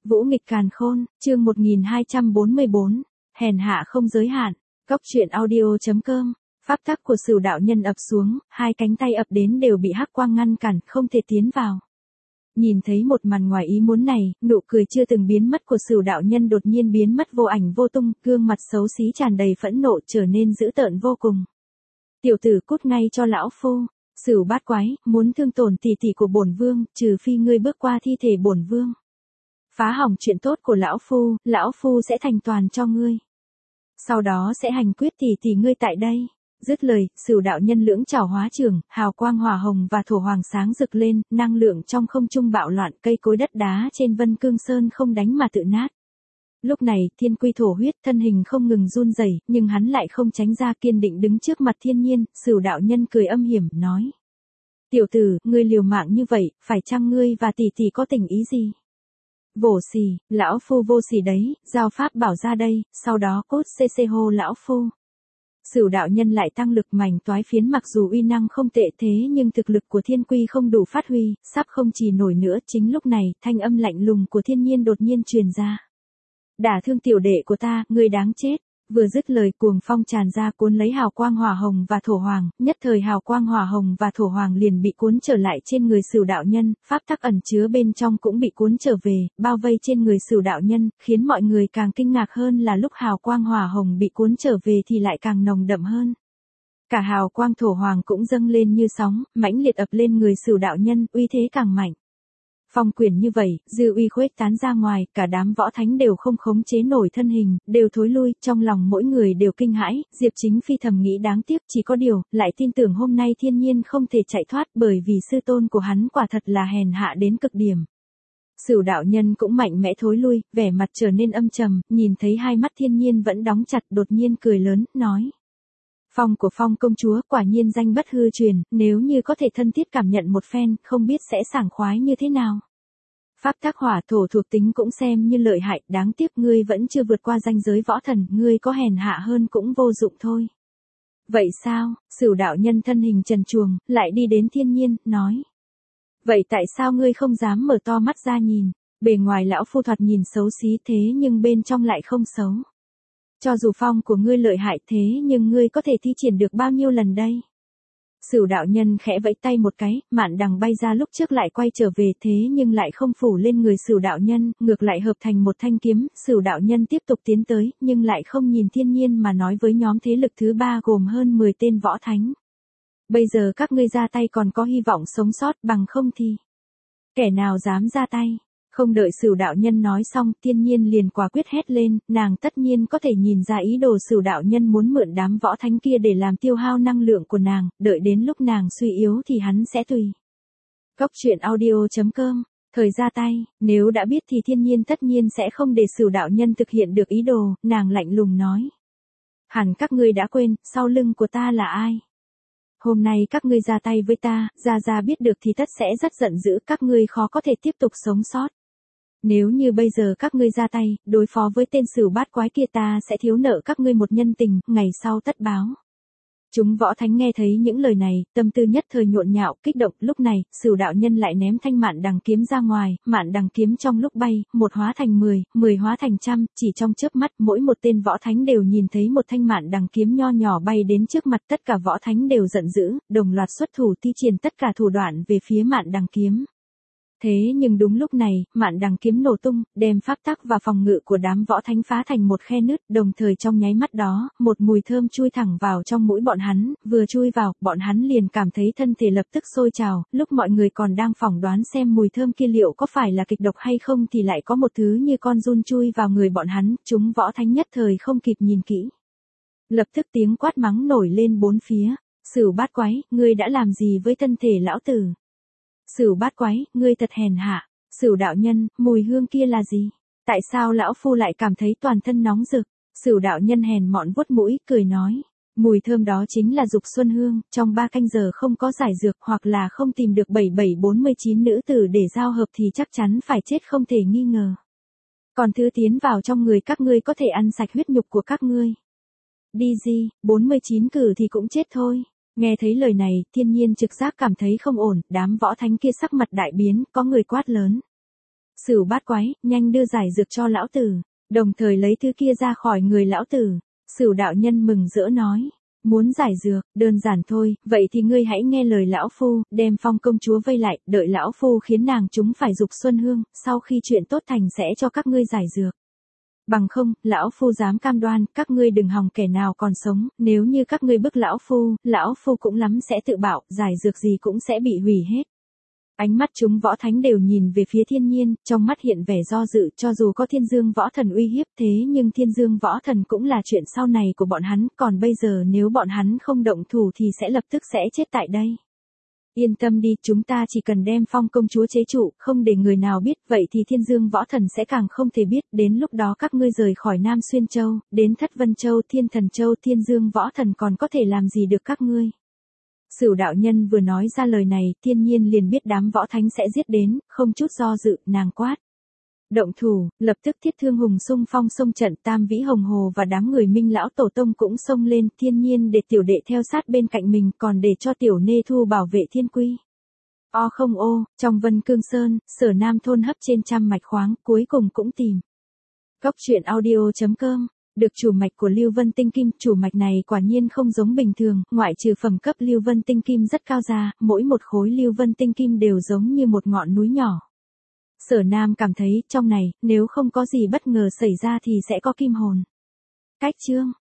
Vũ nghịch càn khôn, chương 1244, hèn hạ không giới hạn, Cóc truyện audio.com, pháp tắc của Sửu đạo nhân ập xuống, hai cánh tay ập đến đều bị hắc quang ngăn cản, không thể tiến vào. Nhìn thấy một màn ngoài ý muốn này, nụ cười chưa từng biến mất của Sửu đạo nhân đột nhiên biến mất vô ảnh vô tung, gương mặt xấu xí tràn đầy phẫn nộ trở nên dữ tợn vô cùng. Tiểu tử cút ngay cho lão phu, Sửu bát quái, muốn thương tổn tỷ tỷ của bổn vương, trừ phi ngươi bước qua thi thể bổn vương. Phá hỏng chuyện tốt của lão phu sẽ thành toàn cho ngươi. Sau đó sẽ hành quyết tỷ tỷ ngươi tại đây. Dứt lời, Sửu đạo nhân lưỡng chảo hóa trường, hào quang hỏa hồng và thổ hoàng sáng rực lên, năng lượng trong không trung bạo loạn, cây cối đất đá trên Vân Cương Sơn không đánh mà tự nát. Lúc này, thiên quy thổ huyết, thân hình không ngừng run rẩy, nhưng hắn lại không tránh ra, kiên định đứng trước mặt thiên nhiên. Sửu đạo nhân cười âm hiểm, nói: Tiểu tử, ngươi liều mạng như vậy, phải chăng ngươi và tỷ tỷ có tình ý gì? Vô sỉ, lão phu vô sỉ đấy, giao pháp bảo ra đây, sau đó cốt cc hô lão phu. Sửu đạo nhân lại tăng lực mảnh toái phiến, mặc dù uy năng không tệ thế nhưng thực lực của thiên quy không đủ phát huy, sắp không trì nổi nữa. Chính lúc này, thanh âm lạnh lùng của thiên nhiên đột nhiên truyền ra. Đả thương tiểu đệ của ta, ngươi đáng chết. Vừa dứt lời, cuồng phong tràn ra cuốn lấy hào quang hỏa hồng và thổ hoàng, nhất thời hào quang hỏa hồng và thổ hoàng liền bị cuốn trở lại trên người Sửu đạo nhân, pháp tắc ẩn chứa bên trong cũng bị cuốn trở về, bao vây trên người Sửu đạo nhân, khiến mọi người càng kinh ngạc hơn là lúc hào quang hỏa hồng bị cuốn trở về thì lại càng nồng đậm hơn. Cả hào quang thổ hoàng cũng dâng lên như sóng, mãnh liệt ập lên người Sửu đạo nhân, uy thế càng mạnh. Phong quyền như vậy, dư uy khuếch tán ra ngoài, cả đám võ thánh đều không khống chế nổi thân hình, đều thối lui, trong lòng mỗi người đều kinh hãi. Diệp Chính Phi thầm nghĩ đáng tiếc, chỉ có điều, lại tin tưởng hôm nay thiên nhiên không thể chạy thoát, bởi vì sư tôn của hắn quả thật là hèn hạ đến cực điểm. Sửu đạo nhân cũng mạnh mẽ thối lui, vẻ mặt trở nên âm trầm, nhìn thấy hai mắt thiên nhiên vẫn đóng chặt, đột nhiên cười lớn, nói: Phong của Phong công chúa quả nhiên danh bất hư truyền, nếu như có thể thân thiết cảm nhận một phen, không biết sẽ sảng khoái như thế nào. Pháp tắc hỏa thổ thuộc tính cũng xem như lợi hại, đáng tiếc ngươi vẫn chưa vượt qua ranh giới võ thần, ngươi có hèn hạ hơn cũng vô dụng thôi. Vậy sao? Sửu đạo nhân thân hình trần truồng, lại đi đến thiên nhiên, nói: Vậy tại sao ngươi không dám mở to mắt ra nhìn? Bề ngoài lão phu thoạt nhìn xấu xí thế nhưng bên trong lại không xấu. Cho dù phong của ngươi lợi hại thế nhưng ngươi có thể thi triển được bao nhiêu lần đây? Sửu đạo nhân khẽ vẫy tay một cái, mạn đằng bay ra lúc trước lại quay trở về thế nhưng lại không phủ lên người Sửu đạo nhân, ngược lại hợp thành một thanh kiếm. Sửu đạo nhân tiếp tục tiến tới, nhưng lại không nhìn thiên nhiên mà nói với nhóm thế lực thứ ba gồm hơn 10 tên võ thánh. Bây giờ các ngươi ra tay còn có hy vọng sống sót, bằng không thì kẻ nào dám ra tay? Không đợi Sửu đạo nhân nói xong, thiên nhiên liền quả quyết hét lên, nàng tất nhiên có thể nhìn ra ý đồ Sửu đạo nhân muốn mượn đám võ thánh kia để làm tiêu hao năng lượng của nàng, đợi đến lúc nàng suy yếu thì hắn sẽ tùy. Cóc truyện audio.com, thời ra tay, nếu đã biết thì thiên nhiên tất nhiên sẽ không để Sửu đạo nhân thực hiện được ý đồ, nàng lạnh lùng nói. Hẳn các ngươi đã quên, sau lưng của ta là ai? Hôm nay các ngươi ra tay với ta, ra biết được thì tất sẽ rất giận dữ, các ngươi khó có thể tiếp tục sống sót. Nếu như bây giờ các ngươi ra tay, đối phó với tên Sửu bát quái kia ta sẽ thiếu nợ các ngươi một nhân tình, ngày sau tất báo. Chúng võ thánh nghe thấy những lời này, tâm tư nhất thời nhộn nhạo, kích động. Lúc này, Sửu đạo nhân lại ném thanh mạn đằng kiếm ra ngoài, mạn đằng kiếm trong lúc bay, một hóa thành 10, 10 hóa thành trăm, chỉ trong chớp mắt, mỗi một tên võ thánh đều nhìn thấy một thanh mạn đằng kiếm nho nhỏ bay đến trước mặt, tất cả võ thánh đều giận dữ, đồng loạt xuất thủ thi triển tất cả thủ đoạn về phía mạn đằng kiếm. Thế nhưng đúng lúc này, mạn đằng kiếm nổ tung, đem pháp tắc và phòng ngự của đám võ thánh phá thành một khe nứt, đồng thời trong nháy mắt đó, một mùi thơm chui thẳng vào trong mũi bọn hắn, vừa chui vào, bọn hắn liền cảm thấy thân thể lập tức sôi trào, lúc mọi người còn đang phỏng đoán xem mùi thơm kia liệu có phải là kịch độc hay không thì lại có một thứ như con giun chui vào người bọn hắn, chúng võ thánh nhất thời không kịp nhìn kỹ. Lập tức tiếng quát mắng nổi lên bốn phía, Sửu bát quái, ngươi đã làm gì với thân thể lão tử? Sửu bát quái, ngươi thật hèn hạ. Sửu đạo nhân, mùi hương kia là gì? Tại sao lão phu lại cảm thấy toàn thân nóng rực? Sửu đạo nhân hèn mọn vuốt mũi, cười nói. Mùi thơm đó chính là dục xuân hương, trong 3 canh giờ không có giải dược hoặc là không tìm được 7749 nữ tử để giao hợp thì chắc chắn phải chết không thể nghi ngờ. Còn thứ tiến vào trong người các ngươi có thể ăn sạch huyết nhục của các ngươi. Đi gì, 49 cử thì cũng chết thôi. Nghe thấy lời này, thiên nhiên trực giác cảm thấy không ổn, đám võ thánh kia sắc mặt đại biến, có người quát lớn. Sửu bát quái, nhanh đưa giải dược cho lão tử, đồng thời lấy thứ kia ra khỏi người lão tử. Sửu đạo nhân mừng rỡ nói, muốn giải dược, đơn giản thôi, vậy thì ngươi hãy nghe lời lão phu, đem Phong công chúa vây lại, đợi lão phu khiến nàng chúng phải dục xuân hương, sau khi chuyện tốt thành sẽ cho các ngươi giải dược. Bằng không, lão phu dám cam đoan, các ngươi đừng hòng kẻ nào còn sống, nếu như các ngươi bức lão phu cũng lắm sẽ tự bạo, giải dược gì cũng sẽ bị hủy hết. Ánh mắt chúng võ thánh đều nhìn về phía Thiên Nhiên, trong mắt hiện vẻ do dự, cho dù có Thiên Dương võ thần uy hiếp thế nhưng Thiên Dương võ thần cũng là chuyện sau này của bọn hắn, còn bây giờ nếu bọn hắn không động thủ thì sẽ lập tức sẽ chết tại đây. Yên tâm đi, chúng ta chỉ cần đem Phong công chúa chế trụ, không để người nào biết, vậy thì Thiên Dương võ thần sẽ càng không thể biết, đến lúc đó các ngươi rời khỏi Nam Xuyên Châu, đến Thất Vân Châu, Thiên Thần Châu, Thiên Dương võ thần còn có thể làm gì được các ngươi. Sửu đạo nhân vừa nói ra lời này, Thiên Nhiên liền biết đám võ thánh sẽ giết đến, không chút do dự, nàng quát. Động thủ, lập tức Thiết Thương Hùng xung phong xông trận, Tam Vĩ Hồng Hồ và đám người Minh lão tổ tông cũng xông lên, Thiên Nhiên để tiểu đệ theo sát bên cạnh mình, còn để cho tiểu nê thu bảo vệ thiên quy. O không ô, trong Vân Cương Sơn, Sở Nam thôn hấp trên trăm mạch khoáng, cuối cùng cũng tìm. Cốc truyện audio.com. Được chủ mạch của Lưu Vân Tinh Kim, chủ mạch này quả nhiên không giống bình thường, ngoại trừ phẩm cấp Lưu Vân Tinh Kim rất cao ra, mỗi một khối Lưu Vân Tinh Kim đều giống như một ngọn núi nhỏ. Sở Nam cảm thấy, trong này, nếu không có gì bất ngờ xảy ra thì sẽ có kim hồn. Cách chương